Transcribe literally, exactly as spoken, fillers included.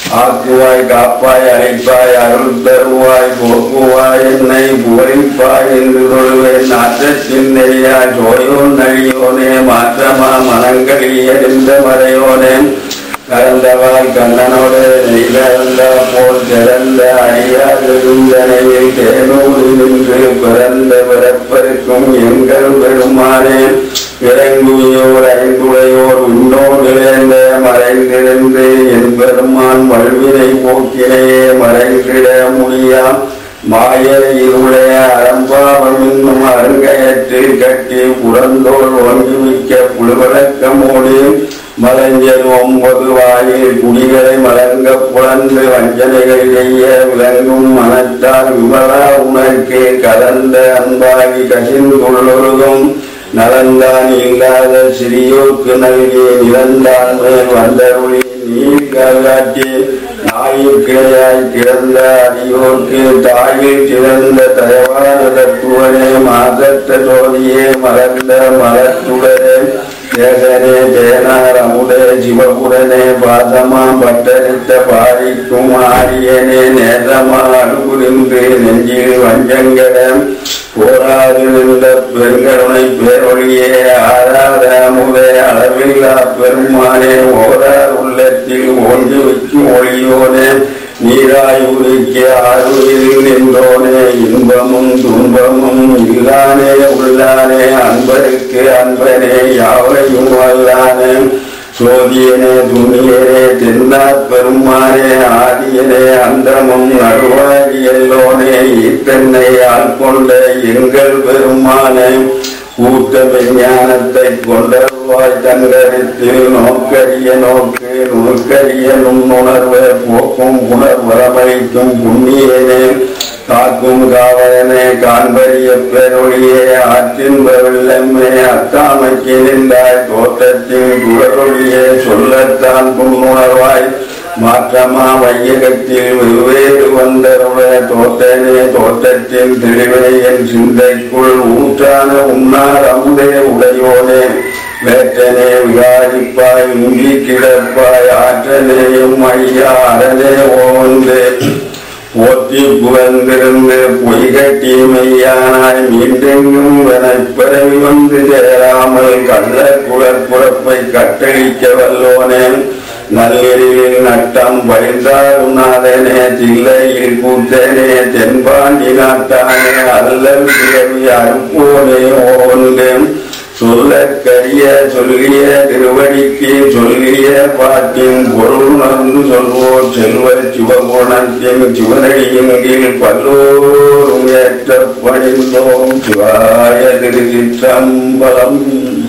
ஆக்குவாய் காப்பாய் அழைப்பாய் அருள் தருவாய் போக்குவாய் என்னை புகழிப்பாய் என்று தொழுவேன். நாற்றத்தின் நெறியா சோயோன் நழியோனே மாற்றமா மனங்களில் எரிந்த மறையோனே கலந்தவாய் கண்ணனோடு நெய்தந்த போல் திறந்த அடியாருந்தனையில் தேனூரி நின்று பிறந்த பிறப்பருக்கும் எங்கள் பெருமானே இறங்குயோர் ஐங்குடையோர் உன்னோடு இழந்த மறைந்திருந்து என் பெருமான் வல்வினை போக்கினையே மறைந்திட முடியாம் மாய இருடைய அறம்பாவம் என்னும் அருங்கயற்றில் கட்டி புறந்தோல் ஒன்றுமிக்க புழுவழக்கமோடு மலஞ்சல் ஒன்பது வாயில் குடிகளை மலங்க புலந்து வஞ்சனைகள் செய்ய விளங்கும் மனத்தால் விமலா உனக்கு கலந்த அன்பாகி கசிந்துள்ளொருகும் நலந்தான் இல்லாத சிறியோர்க்கு நல்கி நிலந்தான் மேல் வந்தருளி நீர் காட்டி நாயில் கிளையாய் கிடந்த அடியோர்க்கு தாயில் கிடந்த தயவான தத்துவனே மாதத்த ஜோதியே மலர்ந்த மலத்துடனே தேசனே தேனார் அமுதே சிவபுரனே பாதமா பட்டரித்த பாரிக்கும் ஆரியனே நேரமா அனுபுரிந்து நெஞ்சில் வஞ்சங்கடம் போராது நின்ற பெருங்கருணை பேரொழியே ஆறாத அமுதே அளவில்லா பெருமானே ஓரார் உள்ளத்தில் ஒன்று வைக்கும் ஒளியோனே நீராய் உரிக்க ஆறுயிரில் நின்றோனே இன்பமும் துன்பமும் இல்லானே உள்ளானே அன்பருக்கு அன்பனே யாவையும் அல்லானே சோதியனே துணியனே தென்னார் பெருமானே ஆதியனே அந்தமும் நடுவாகி எல்லோனே இத்தன்னை ஆட்கொண்ட எங்கள் பெருமானே கூட்ட விஞ்ஞானத்தை கொண்டவாய் தங்கரித்தில் நோக்கரிய நோக்கு நுணுக்கரிய நுண்ணுணர்வை போக்கும் புனர்வரமளிக்கும் புண்ணியனே காக்கும் காவலனே காண்பரிய பெருளியே ஆற்றின் வெள்ளமே அத்தாமைக்கு நின்றாய் தோட்டத்தின் குரலொழியே சொல்லத்தான் புண்ணுணர்வாய் மாற்றமா வையகத்தில் வெவ்வேறு வந்தருடைய தோட்டனே தோட்டத்தின் தெளிவை என் சிந்தைக்குள் ஊற்றான உன்னார் அமுதே உடையோனே வேற்றனே விகாரிப்பாய் உங்கி கிடப்பாய் ஆற்றனேயும் ஐயா அரணே ஓவந்தே போற்றி புகழ்ந்திருந்து பொய்கட்டி மெய்யானாய் மீண்டெங்கும் வனப்பிறவி வந்து சேராமல் கள்ள குழற்புறப்பை கட்டளிக்க வல்லோனே நல்லெறிவில் நட்டம் பழிந்தாரும் நாதனே தில்லையில் கூத்தனே தென்பாண்டி நாட்டானே அல்லல் பிறவி அறுப்போனே ஓவந்தேன் சொல்லற்கரிய சொல்லிய திருவடிக்கு சொல்லிய பாட்டின் பொருள் உணர்ந்து சொல்வோர் செல்வ சிவகுணத்தின் சிவனடியின் கீழ் பல்லோரும் ஏற்ற பணிந்தோம் சிவாய திருச்சிற்றம்பலம்.